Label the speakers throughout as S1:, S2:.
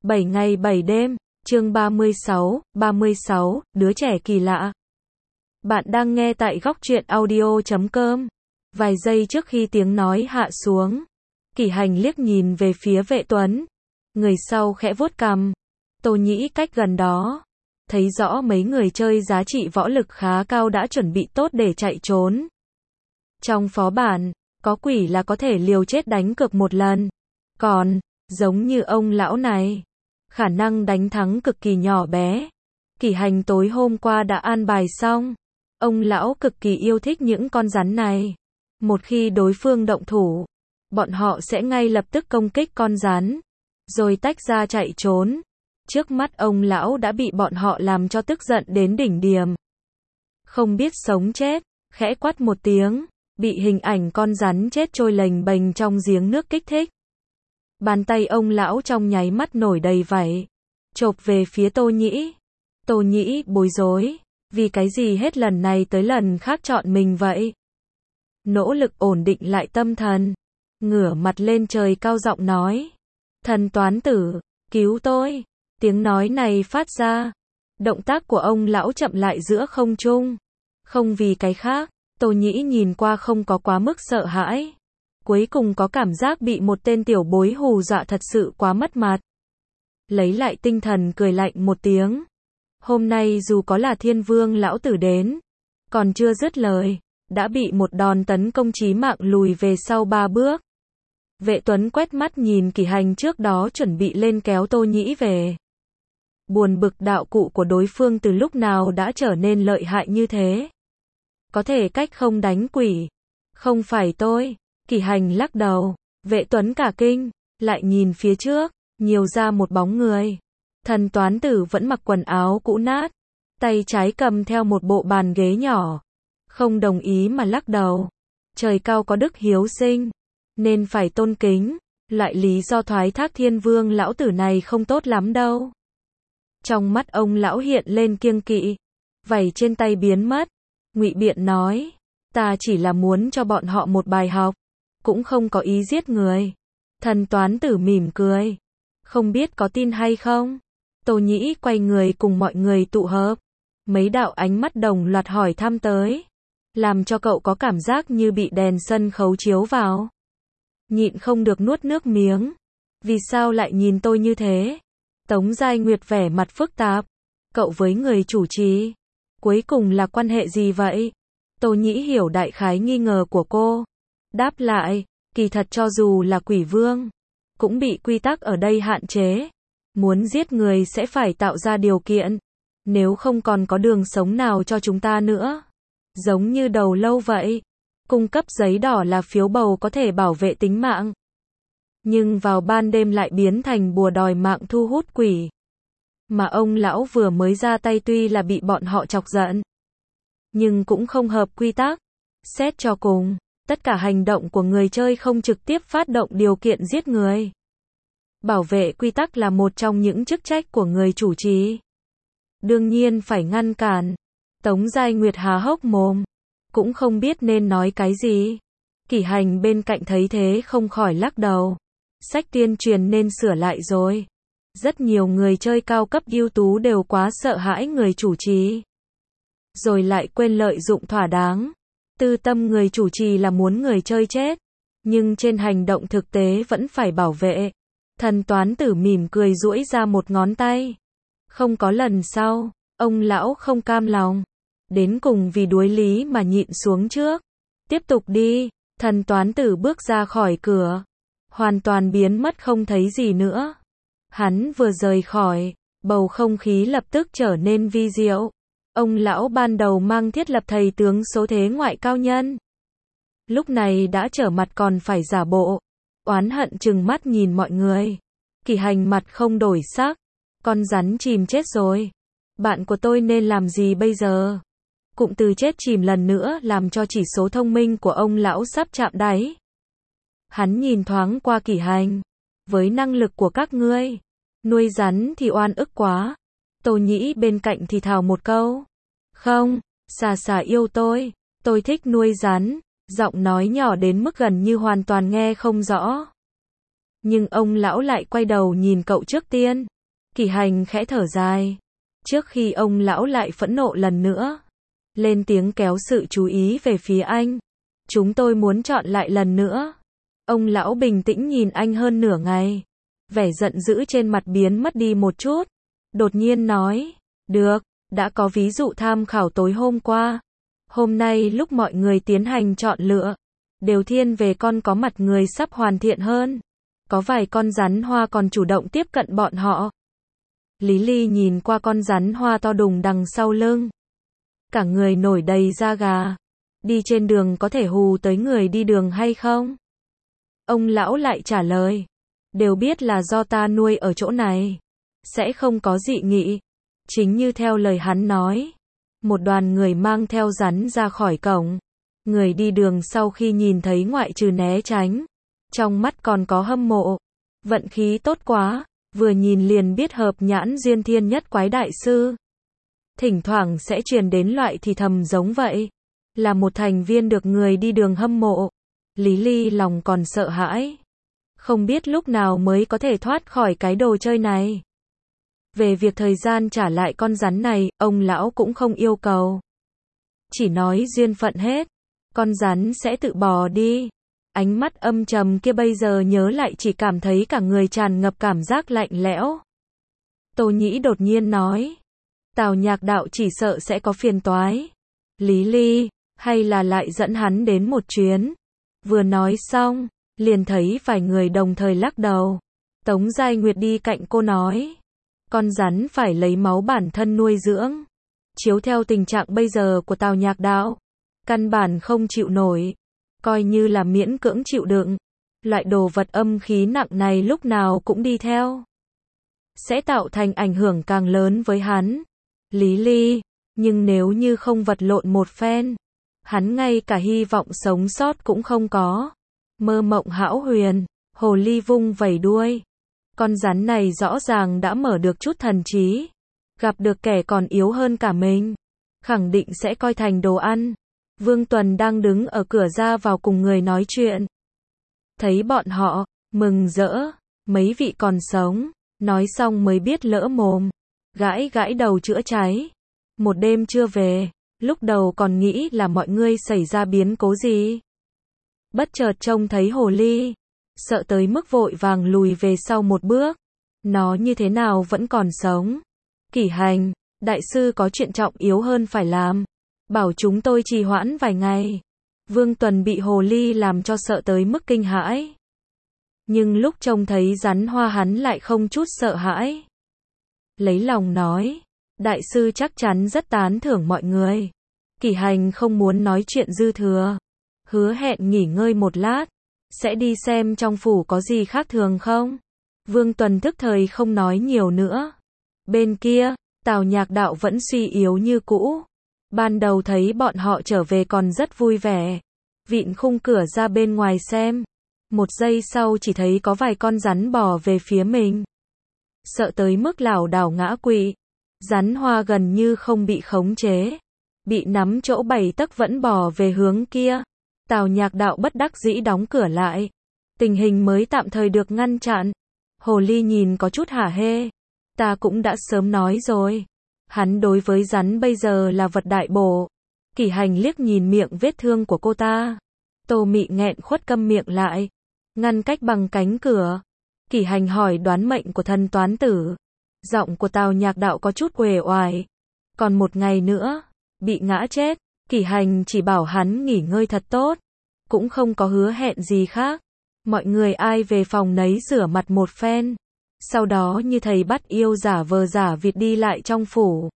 S1: 7 ngày 7 đêm, chương 36, đứa trẻ kỳ lạ. Bạn đang nghe tại góc truyện audio.com. Vài giây trước khi tiếng nói hạ xuống, Kỷ Hành liếc nhìn về phía Vệ Tuấn. Người sau khẽ vuốt cằm. Tô Nhĩ cách gần đó, thấy rõ mấy người chơi giá trị võ lực khá cao đã chuẩn bị tốt để chạy trốn. Trong phó bản, có quỷ là có thể liều chết đánh cược một lần. Còn, giống như ông lão này, khả năng đánh thắng cực kỳ nhỏ bé. Kỷ Hành tối hôm qua đã an bài xong. Ông lão cực kỳ yêu thích những con rắn này. Một khi đối phương động thủ, bọn họ sẽ ngay lập tức công kích con rắn, rồi tách ra chạy trốn. Trước mắt ông lão đã bị bọn họ làm cho tức giận đến đỉnh điểm. Không biết sống chết, khẽ quát một tiếng, bị hình ảnh con rắn chết trôi lềnh bềnh trong giếng nước kích thích. Bàn tay ông lão trong nháy mắt nổi đầy vảy, chộp về phía Tô Nhĩ. Tô Nhĩ bối rối, vì cái gì hết lần này tới lần khác chọn mình vậy? Nỗ lực ổn định lại tâm thần, ngửa mặt lên trời cao giọng nói: "Thần toán tử, cứu tôi!" Tiếng nói này phát ra, động tác của ông lão chậm lại giữa không trung. Không vì cái khác, Tô Nhĩ nhìn qua không có quá mức sợ hãi. Cuối cùng có cảm giác bị một tên tiểu bối hù dọa thật sự quá mất mặt. Lấy lại tinh thần cười lạnh một tiếng. Hôm nay dù có là Thiên Vương lão tử đến, còn chưa dứt lời, đã bị một đòn tấn công chí mạng lùi về sau 3 bước. Vệ Tuấn quét mắt nhìn Kỷ Hành trước đó chuẩn bị lên kéo Tô Nhĩ về. Buồn bực đạo cụ của đối phương từ lúc nào đã trở nên lợi hại như thế. Có thể cách không đánh quỷ. Không phải tôi. Kỷ Hành lắc đầu. Vệ Tuấn cả kinh, lại nhìn phía trước, nhiều ra một bóng người. Thần toán tử vẫn mặc quần áo cũ nát, tay trái cầm theo một bộ bàn ghế nhỏ. Không đồng ý mà lắc đầu. Trời cao có đức hiếu sinh, nên phải tôn kính. Loại lý do thoái thác Thiên Vương lão tử này không tốt lắm đâu. Trong mắt ông lão hiện lên kiêng kỵ, vảy trên tay biến mất. Ngụy biện nói: "Ta chỉ là muốn cho bọn họ một bài học, cũng không có ý giết người." Thần toán tử mỉm cười: "Không biết có tin hay không?" Tô Nhĩ quay người cùng mọi người tụ hợp. Mấy đạo ánh mắt đồng loạt hỏi thăm tới, làm cho cậu có cảm giác như bị đèn sân khấu chiếu vào. Nhịn không được nuốt nước miếng. Vì sao lại nhìn tôi như thế? Tống Giai Nguyệt vẻ mặt phức tạp. Cậu với người chủ trì, cuối cùng là quan hệ gì vậy? Tô Nhĩ hiểu đại khái nghi ngờ của cô. Đáp lại, kỳ thật cho dù là quỷ vương, cũng bị quy tắc ở đây hạn chế. Muốn giết người sẽ phải tạo ra điều kiện, nếu không còn có đường sống nào cho chúng ta nữa. Giống như đầu lâu vậy, cung cấp giấy đỏ là phiếu bầu có thể bảo vệ tính mạng. Nhưng vào ban đêm lại biến thành bùa đòi mạng thu hút quỷ. Mà ông lão vừa mới ra tay tuy là bị bọn họ chọc giận, nhưng cũng không hợp quy tắc. Xét cho cùng, tất cả hành động của người chơi không trực tiếp phát động điều kiện giết người. Bảo vệ quy tắc là một trong những chức trách của người chủ trì. Đương nhiên phải ngăn cản. Tống Giai Nguyệt há hốc mồm, cũng không biết nên nói cái gì. Kỷ Hành bên cạnh thấy thế không khỏi lắc đầu. Sách tuyên truyền nên sửa lại rồi. Rất nhiều người chơi cao cấp ưu tú đều quá sợ hãi người chủ trì, rồi lại quên lợi dụng thỏa đáng. Tư tâm người chủ trì là muốn người chơi chết, nhưng trên hành động thực tế vẫn phải bảo vệ. Thần toán tử mỉm cười duỗi ra một ngón tay. Không có lần sau, ông lão không cam lòng. Đến cùng vì đuối lý mà nhịn xuống trước. Tiếp tục đi. Thần toán tử bước ra khỏi cửa, hoàn toàn biến mất không thấy gì nữa. Hắn vừa rời khỏi, bầu không khí lập tức trở nên vi diệu. Ông lão ban đầu mang thiết lập thầy tướng số thế ngoại cao nhân, lúc này đã trở mặt còn phải giả bộ, oán hận trừng mắt nhìn mọi người. Kỷ Hành mặt không đổi sắc. Con rắn chìm chết rồi. Bạn của tôi nên làm gì bây giờ? Cụm từ chết chìm lần nữa làm cho chỉ số thông minh của ông lão sắp chạm đáy. Hắn nhìn thoáng qua Kỷ Hành. Với năng lực của các ngươi, nuôi rắn thì oan ức quá. Tô Nhĩ bên cạnh thì thào một câu. Không, xà xà yêu tôi thích nuôi rắn. Giọng nói nhỏ đến mức gần như hoàn toàn nghe không rõ. Nhưng ông lão lại quay đầu nhìn cậu trước tiên. Kỷ Hành khẽ thở dài. Trước khi ông lão lại phẫn nộ lần nữa, lên tiếng kéo sự chú ý về phía anh. Chúng tôi muốn chọn lại lần nữa. Ông lão bình tĩnh nhìn anh hơn nửa ngày. Vẻ giận dữ trên mặt biến mất đi một chút. Đột nhiên nói, được, đã có ví dụ tham khảo tối hôm qua. Hôm nay lúc mọi người tiến hành chọn lựa, đều thiên về con có mặt người sắp hoàn thiện hơn. Có vài con rắn hoa còn chủ động tiếp cận bọn họ. Lý Ly nhìn qua con rắn hoa to đùng đằng sau lưng. Cả người nổi đầy da gà. Đi trên đường có thể hù tới người đi đường hay không? Ông lão lại trả lời. Đều biết là do ta nuôi ở chỗ này. Sẽ không có dị nghị. Chính như theo lời hắn nói. Một đoàn người mang theo rắn ra khỏi cổng. Người đi đường sau khi nhìn thấy ngoại trừ né tránh. Trong mắt còn có hâm mộ. Vận khí tốt quá. Vừa nhìn liền biết hợp nhãn duyên thiên nhất quái đại sư. Thỉnh thoảng sẽ truyền đến loại thì thầm giống vậy. Là một thành viên được người đi đường hâm mộ. Lý Ly lòng còn sợ hãi. Không biết lúc nào mới có thể thoát khỏi cái đồ chơi này. Về việc thời gian trả lại con rắn này, ông lão cũng không yêu cầu. Chỉ nói duyên phận hết. Con rắn sẽ tự bò đi. Ánh mắt âm trầm kia bây giờ nhớ lại chỉ cảm thấy cả người tràn ngập cảm giác lạnh lẽo. Tô Nhĩ đột nhiên nói. Tào Nhạc Đạo chỉ sợ sẽ có phiền toái. Lý Ly, hay là lại dẫn hắn đến một chuyến. Vừa nói xong, liền thấy vài người đồng thời lắc đầu. Tống Giai Nguyệt đi cạnh cô nói. Con rắn phải lấy máu bản thân nuôi dưỡng. Chiếu theo tình trạng bây giờ của Tào Nhạc Đạo, căn bản không chịu nổi. Coi như là miễn cưỡng chịu đựng. Loại đồ vật âm khí nặng này lúc nào cũng đi theo. Sẽ tạo thành ảnh hưởng càng lớn với hắn. Lý Ly, nhưng nếu như không vật lộn một phen, hắn ngay cả hy vọng sống sót cũng không có. Mơ mộng hão huyền, hồ ly vung vẩy đuôi. Con rắn này rõ ràng đã mở được chút thần trí. Gặp được kẻ còn yếu hơn cả mình, khẳng định sẽ coi thành đồ ăn. Vương Tuần đang đứng ở cửa ra vào cùng người nói chuyện. Thấy bọn họ, mừng rỡ, mấy vị còn sống, nói xong mới biết lỡ mồm. Gãi gãi đầu chữa cháy. Một đêm chưa về, lúc đầu còn nghĩ là mọi người xảy ra biến cố gì. Bất chợt trông thấy hồ ly, sợ tới mức vội vàng lùi về sau một bước. Nó như thế nào vẫn còn sống. Kỷ Hành, đại sư có chuyện trọng yếu hơn phải làm. Bảo chúng tôi trì hoãn vài ngày. Vương Tuần bị hồ ly làm cho sợ tới mức kinh hãi. Nhưng lúc trông thấy rắn hoa hắn lại không chút sợ hãi. Lấy lòng nói, đại sư chắc chắn rất tán thưởng mọi người. Kỷ Hành không muốn nói chuyện dư thừa. Hứa hẹn nghỉ ngơi một lát. Sẽ đi xem trong phủ có gì khác thường không. Vương Tuần thức thời không nói nhiều nữa. Bên kia, Tào Nhạc Đạo vẫn suy yếu như cũ. Ban đầu thấy bọn họ trở về còn rất vui vẻ. Vịn khung cửa ra bên ngoài xem. Một giây sau chỉ thấy có vài con rắn bò về phía mình. Sợ tới mức lảo đảo ngã quỵ. Rắn hoa gần như không bị khống chế. Bị nắm chỗ 7 tấc vẫn bò về hướng kia. Tào Nhạc Đạo bất đắc dĩ đóng cửa lại. Tình hình mới tạm thời được ngăn chặn. Hồ ly nhìn có chút hả hê. Ta cũng đã sớm nói rồi. Hắn đối với rắn bây giờ là vật đại bổ. Kỷ Hành liếc nhìn miệng vết thương của cô ta. Tô Mị nghẹn khuất câm miệng lại. Ngăn cách bằng cánh cửa. Kỷ Hành hỏi đoán mệnh của thần toán tử. Giọng của Tào Nhạc Đạo có chút uể oải. Còn một ngày nữa, bị ngã chết. Kỷ Hành chỉ bảo hắn nghỉ ngơi thật tốt. Cũng không có hứa hẹn gì khác. Mọi người ai về phòng nấy rửa mặt một phen. Sau đó như thầy bắt yêu giả vờ giả vịt đi lại trong phủ.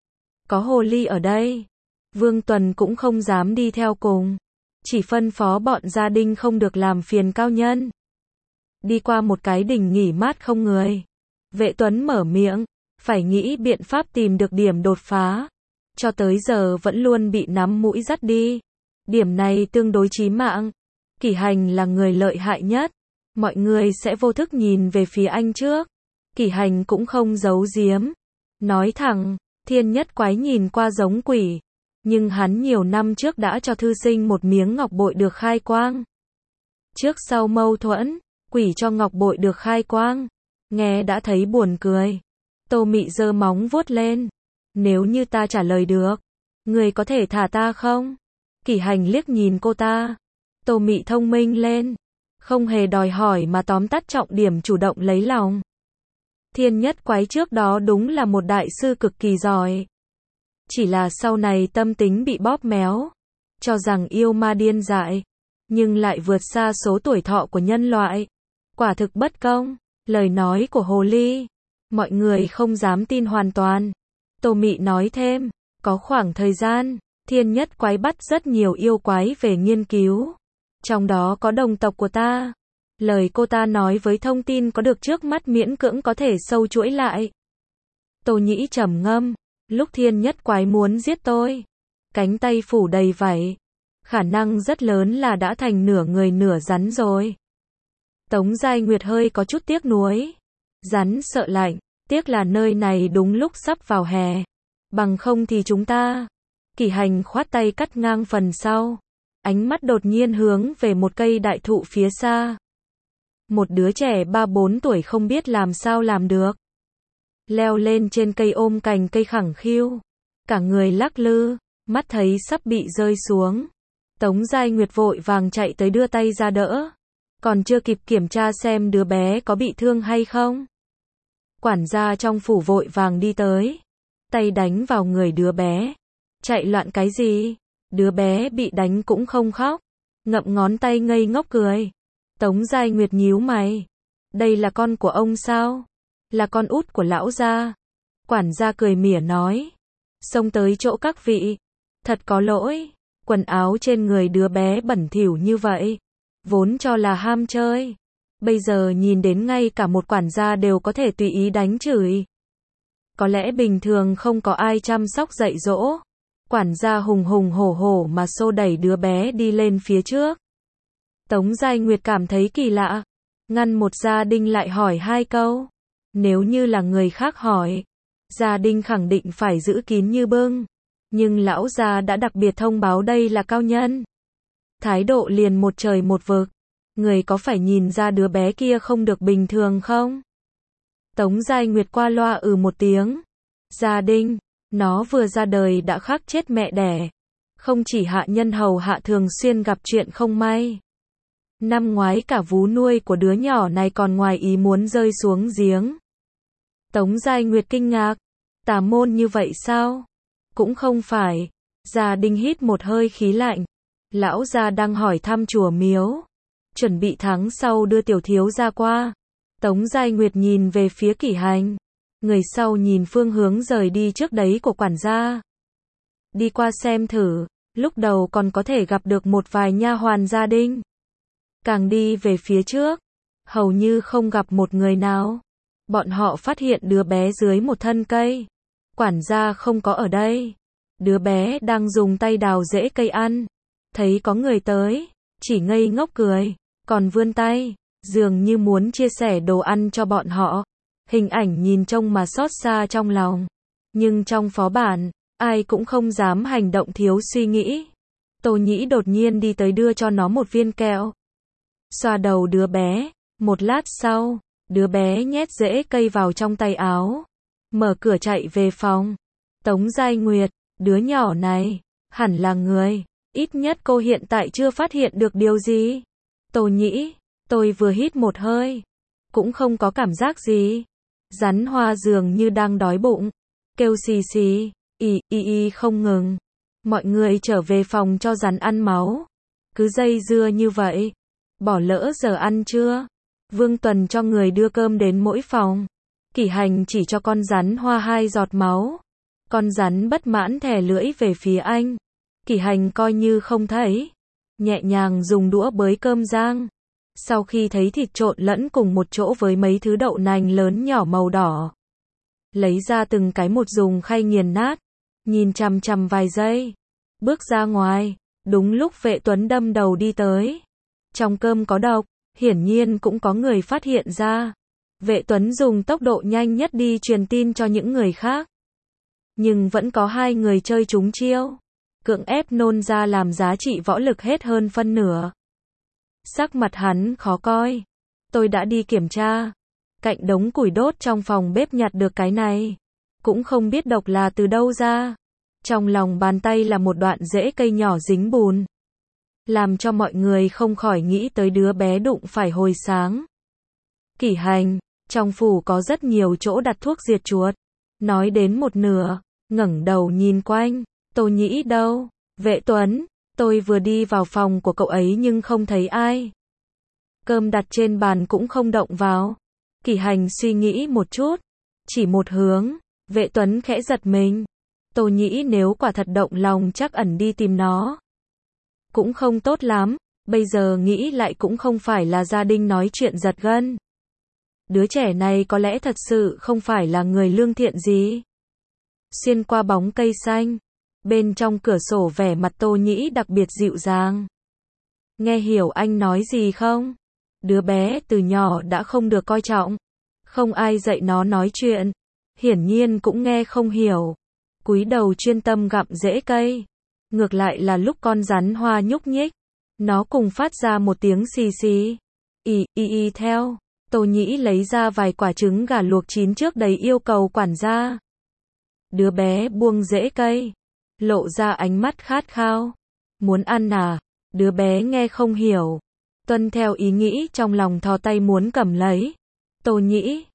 S1: Có hồ ly ở đây. Vương Tuần cũng không dám đi theo cùng. Chỉ phân phó bọn gia đình không được làm phiền cao nhân. Đi qua một cái đình nghỉ mát không người. Vệ Tuấn mở miệng. Phải nghĩ biện pháp tìm được điểm đột phá. Cho tới giờ vẫn luôn bị nắm mũi dắt đi. Điểm này tương đối chí mạng. Kỷ Hành là người lợi hại nhất. Mọi người sẽ vô thức nhìn về phía anh trước. Kỷ Hành cũng không giấu giếm. Nói thẳng, Thiên Nhất Quái nhìn qua giống quỷ. Nhưng hắn nhiều năm trước đã cho thư sinh một miếng ngọc bội được khai quang. Trước sau mâu thuẫn, quỷ cho ngọc bội được khai quang. Nghe đã thấy buồn cười. Tô Mị giơ móng vuốt lên. Nếu như ta trả lời được, người có thể thả ta không? Kỷ Hành liếc nhìn cô ta. Tô Mị thông minh lên, không hề đòi hỏi mà tóm tắt trọng điểm, chủ động lấy lòng. Thiên Nhất Quái trước đó đúng là một đại sư cực kỳ giỏi. Chỉ là sau này tâm tính bị bóp méo, cho rằng yêu ma điên dại, nhưng lại vượt xa số tuổi thọ của nhân loại. Quả thực bất công. Lời nói của hồ ly, mọi người không dám tin hoàn toàn. Tô Mị nói thêm, có khoảng thời gian, Thiên Nhất Quái bắt rất nhiều yêu quái về nghiên cứu. Trong đó có đồng tộc của ta. Lời cô ta nói với thông tin có được trước mắt miễn cưỡng có thể sâu chuỗi lại. Tô Nhĩ trầm ngâm, lúc Thiên Nhất Quái muốn giết tôi, cánh tay phủ đầy vảy, khả năng rất lớn là đã thành nửa người nửa rắn rồi. Tống Giai Nguyệt hơi có chút tiếc nuối. Rắn sợ lạnh, tiếc là nơi này đúng lúc sắp vào hè. Bằng không thì chúng ta. Kỷ Hành khoát tay cắt ngang phần sau. Ánh mắt đột nhiên hướng về một cây đại thụ phía xa. Một đứa trẻ 3-4 tuổi không biết làm sao làm được. Leo lên trên cây ôm cành cây khẳng khiu. Cả người lắc lư, mắt thấy sắp bị rơi xuống. Tống Giai Nguyệt vội vàng chạy tới đưa tay ra đỡ. Còn chưa kịp kiểm tra xem đứa bé có bị thương hay không. Quản gia trong phủ vội vàng đi tới. Tay đánh vào người đứa bé. Chạy loạn cái gì? Đứa bé bị đánh cũng không khóc. Ngậm ngón tay ngây ngốc cười. Tống Giai Nguyệt nhíu mày. Đây là con của ông sao? Là con út của lão gia. Quản gia cười mỉa nói. Xông tới chỗ các vị. Thật có lỗi. Quần áo trên người đứa bé bẩn thỉu như vậy. Vốn cho là ham chơi. Bây giờ nhìn đến ngay cả một quản gia đều có thể tùy ý đánh chửi. Có lẽ bình thường không có ai chăm sóc dạy dỗ. Quản gia hùng hùng hổ hổ mà xô đẩy đứa bé đi lên phía trước. Tống Giai Nguyệt cảm thấy kỳ lạ. Ngăn một gia đình lại hỏi 2 câu. Nếu như là người khác hỏi, gia đình khẳng định phải giữ kín như bưng. Nhưng lão gia đã đặc biệt thông báo đây là cao nhân. Thái độ liền một trời một vực. Người có phải nhìn ra đứa bé kia không được bình thường không? Tống Giai Nguyệt qua loa một tiếng. Gia đình, nó vừa ra đời đã khắc chết mẹ đẻ. Không chỉ hạ nhân hầu hạ thường xuyên gặp chuyện không may. Năm ngoái cả vú nuôi của đứa nhỏ này còn ngoài ý muốn rơi xuống giếng. Tống Giai Nguyệt kinh ngạc. Tà môn như vậy sao? Cũng không phải. Gia đình hít một hơi khí lạnh. Lão gia đang hỏi thăm chùa miếu. Chuẩn bị tháng sau đưa tiểu thiếu gia qua. Tống Giai Nguyệt nhìn về phía Kỷ Hành. Người sau nhìn phương hướng rời đi trước đấy của quản gia. Đi qua xem thử. Lúc đầu còn có thể gặp được một vài nha hoàn gia đình. Càng đi về phía trước, hầu như không gặp một người nào. Bọn họ phát hiện đứa bé dưới một thân cây. Quản gia không có ở đây. Đứa bé đang dùng tay đào rễ cây ăn. Thấy có người tới, chỉ ngây ngốc cười, còn vươn tay, dường như muốn chia sẻ đồ ăn cho bọn họ. Hình ảnh nhìn trông mà xót xa trong lòng. Nhưng trong phó bản, ai cũng không dám hành động thiếu suy nghĩ. Tô Nhĩ đột nhiên đi tới đưa cho nó một viên kẹo. Xoa đầu đứa bé, một lát sau, đứa bé nhét rễ cây vào trong tay áo. Mở cửa chạy về phòng. Tống Giai Nguyệt, đứa nhỏ này, hẳn là người. Ít nhất cô hiện tại chưa phát hiện được điều gì. Tô Nhĩ, tôi vừa hít một hơi. Cũng không có cảm giác gì. Rắn hoa dường như đang đói bụng. Kêu xì xì, y không ngừng. Mọi người trở về phòng cho rắn ăn máu. Cứ dây dưa như vậy. Bỏ lỡ giờ ăn trưa. Vương Tuần cho người đưa cơm đến mỗi phòng. Kỷ Hành chỉ cho con rắn hoa 2 giọt máu. Con rắn bất mãn thè lưỡi về phía anh. Kỷ Hành coi như không thấy. Nhẹ nhàng dùng đũa bới cơm rang. Sau khi thấy thịt trộn lẫn cùng một chỗ với mấy thứ đậu nành lớn nhỏ màu đỏ. Lấy ra từng cái một dùng khay nghiền nát. Nhìn chằm chằm vài giây. Bước ra ngoài. Đúng lúc Vệ Tuấn đâm đầu đi tới. Trong cơm có độc. Hiển nhiên cũng có người phát hiện ra. Vệ Tuấn dùng tốc độ nhanh nhất đi truyền tin cho những người khác. Nhưng vẫn có 2 người chơi trúng chiêu. Cưỡng ép nôn ra làm giá trị võ lực hết hơn phân nửa. Sắc mặt hắn khó coi. Tôi đã đi kiểm tra. cạnh đống củi đốt trong phòng bếp nhặt được cái này. Cũng không biết độc là từ đâu ra. Trong lòng bàn tay là một đoạn rễ cây nhỏ dính bùn. Làm cho mọi người không khỏi nghĩ tới đứa bé đụng phải hồi sáng. Kỷ Hành, trong phủ có rất nhiều chỗ đặt thuốc diệt chuột. Nói đến một nửa, ngẩng đầu nhìn quanh, Tô Nhĩ đâu? Vệ Tuấn, tôi vừa đi vào phòng của cậu ấy nhưng không thấy ai. Cơm đặt trên bàn cũng không động vào. Kỷ Hành suy nghĩ một chút, chỉ một hướng, Vệ Tuấn khẽ giật mình. Tô Nhĩ nếu quả thật động lòng chắc ẩn đi tìm nó. Cũng không tốt lắm, bây giờ nghĩ lại cũng không phải là gia đình nói chuyện giật gân. Đứa trẻ này có lẽ thật sự không phải là người lương thiện gì. Xuyên qua bóng cây xanh, bên trong cửa sổ vẻ mặt Tô Nhĩ đặc biệt dịu dàng. Nghe hiểu anh nói gì không? Đứa bé từ nhỏ đã không được coi trọng. Không ai dạy nó nói chuyện. Hiển nhiên cũng nghe không hiểu. Cúi đầu chuyên tâm gặm rễ cây. Ngược lại là lúc con rắn hoa nhúc nhích, nó cùng phát ra một tiếng xì xì. Y theo. Tô Nhĩ lấy ra vài quả trứng gà luộc chín trước đầy yêu cầu quản gia. Đứa bé buông rễ cây, lộ ra ánh mắt khát khao. Muốn ăn à? Đứa bé nghe không hiểu. Tuân theo ý nghĩ trong lòng thò tay muốn cầm lấy. Tô Nhĩ,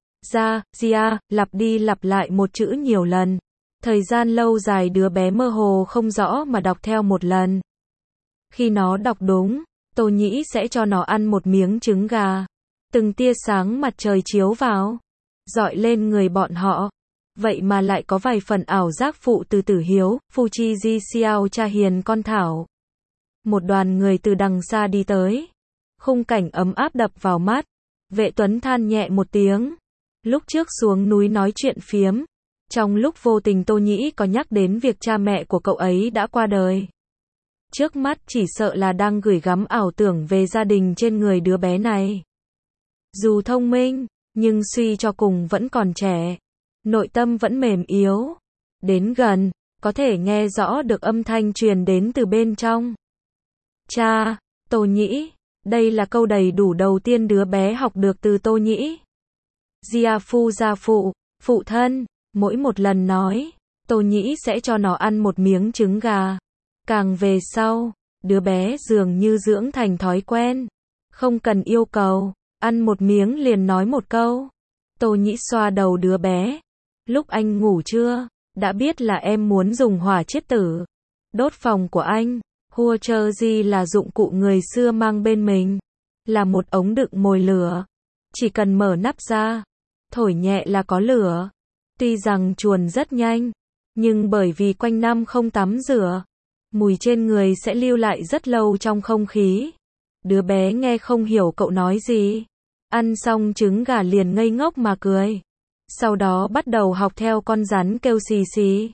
S1: lặp đi lặp lại một chữ nhiều lần. Thời gian lâu dài đứa bé mơ hồ không rõ mà đọc theo một lần. Khi nó đọc đúng, Tô Nhĩ sẽ cho nó ăn một miếng trứng gà. Từng tia sáng mặt trời chiếu vào, rọi lên người bọn họ. Vậy mà lại có vài phần ảo giác phụ từ Tử Hiếu, Fuji Ji Xiao cha hiền con Thảo. Một đoàn người từ đằng xa đi tới. Khung cảnh ấm áp đập vào mắt. Vệ Tuấn than nhẹ một tiếng. Lúc trước xuống núi nói chuyện phiếm. Trong lúc vô tình Tô Nhĩ có nhắc đến việc cha mẹ của cậu ấy đã qua đời. Trước mắt chỉ sợ là đang gửi gắm ảo tưởng về gia đình trên người đứa bé này. Dù thông minh, nhưng suy cho cùng vẫn còn trẻ. Nội tâm vẫn mềm yếu. Đến gần, có thể nghe rõ được âm thanh truyền đến từ bên trong. Cha, Tô Nhĩ. Đây là câu đầy đủ đầu tiên đứa bé học được từ Tô Nhĩ. Gia phụ, phụ thân. Mỗi một lần nói, Tô Nhĩ sẽ cho nó ăn một miếng trứng gà. Càng về sau, đứa bé dường như dưỡng thành thói quen. Không cần yêu cầu, ăn một miếng liền nói một câu. Tô Nhĩ xoa đầu đứa bé. Lúc anh ngủ chưa? Đã biết là em muốn dùng hỏa chiết tử. Đốt phòng của anh. Hua chơ di là dụng cụ người xưa mang bên mình. Là một ống đựng mồi lửa. Chỉ cần mở nắp ra, thổi nhẹ là có lửa. Tuy rằng chuồn rất nhanh, nhưng bởi vì quanh năm không tắm rửa, mùi trên người sẽ lưu lại rất lâu trong không khí. Đứa bé nghe không hiểu cậu nói gì. Ăn xong trứng gà liền ngây ngốc mà cười. Sau đó bắt đầu học theo con rắn kêu xì xì.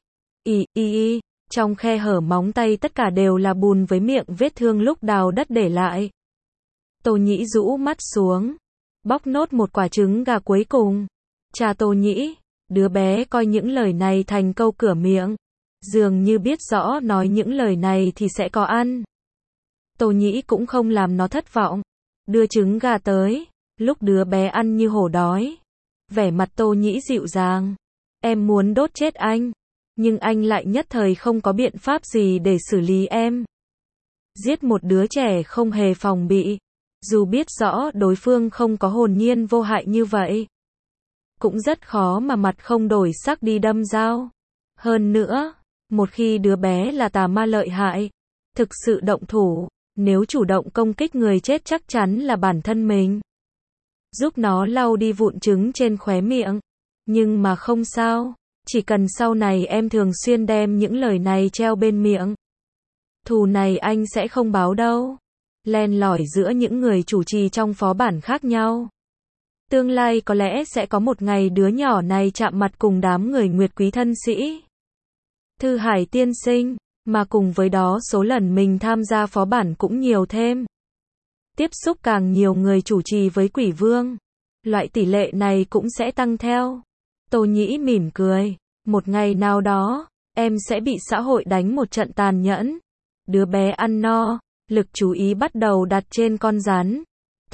S1: Trong khe hở móng tay tất cả đều là bùn với miệng vết thương lúc đào đất để lại. Tô Nhĩ rũ mắt xuống, bóc nốt một quả trứng gà cuối cùng. Cha Tô Nhĩ. Đứa bé coi những lời này thành câu cửa miệng. Dường như biết rõ nói những lời này thì sẽ có ăn. Tô Nhĩ cũng không làm nó thất vọng. Đưa trứng gà tới. Lúc đứa bé ăn như hổ đói. Vẻ mặt Tô Nhĩ dịu dàng. Em muốn đốt chết anh. Nhưng anh lại nhất thời không có biện pháp gì để xử lý em. Giết một đứa trẻ không hề phòng bị. Dù biết rõ đối phương không có hồn nhiên vô hại như vậy. Cũng rất khó mà mặt không đổi sắc đi đâm dao. Hơn nữa, một khi đứa bé là tà ma lợi hại, thực sự động thủ, nếu chủ động công kích người chết chắc chắn là bản thân mình. Giúp nó lau đi vụn trứng trên khóe miệng. Nhưng mà không sao, chỉ cần sau này em thường xuyên đem những lời này treo bên miệng. Thù này anh sẽ không báo đâu. Len lỏi giữa những người chủ trì trong phó bản khác nhau. Tương lai có lẽ sẽ có một ngày đứa nhỏ này chạm mặt cùng đám người Nguyệt Quý thân sĩ. Thư Hải tiên sinh, mà cùng với đó số lần mình tham gia phó bản cũng nhiều thêm. Tiếp xúc càng nhiều người chủ trì với Quỷ Vương, loại tỷ lệ này cũng sẽ tăng theo. Tô Nhĩ mỉm cười, một ngày nào đó, em sẽ bị xã hội đánh một trận tàn nhẫn. Đứa bé ăn no, lực chú ý bắt đầu đặt trên con rắn.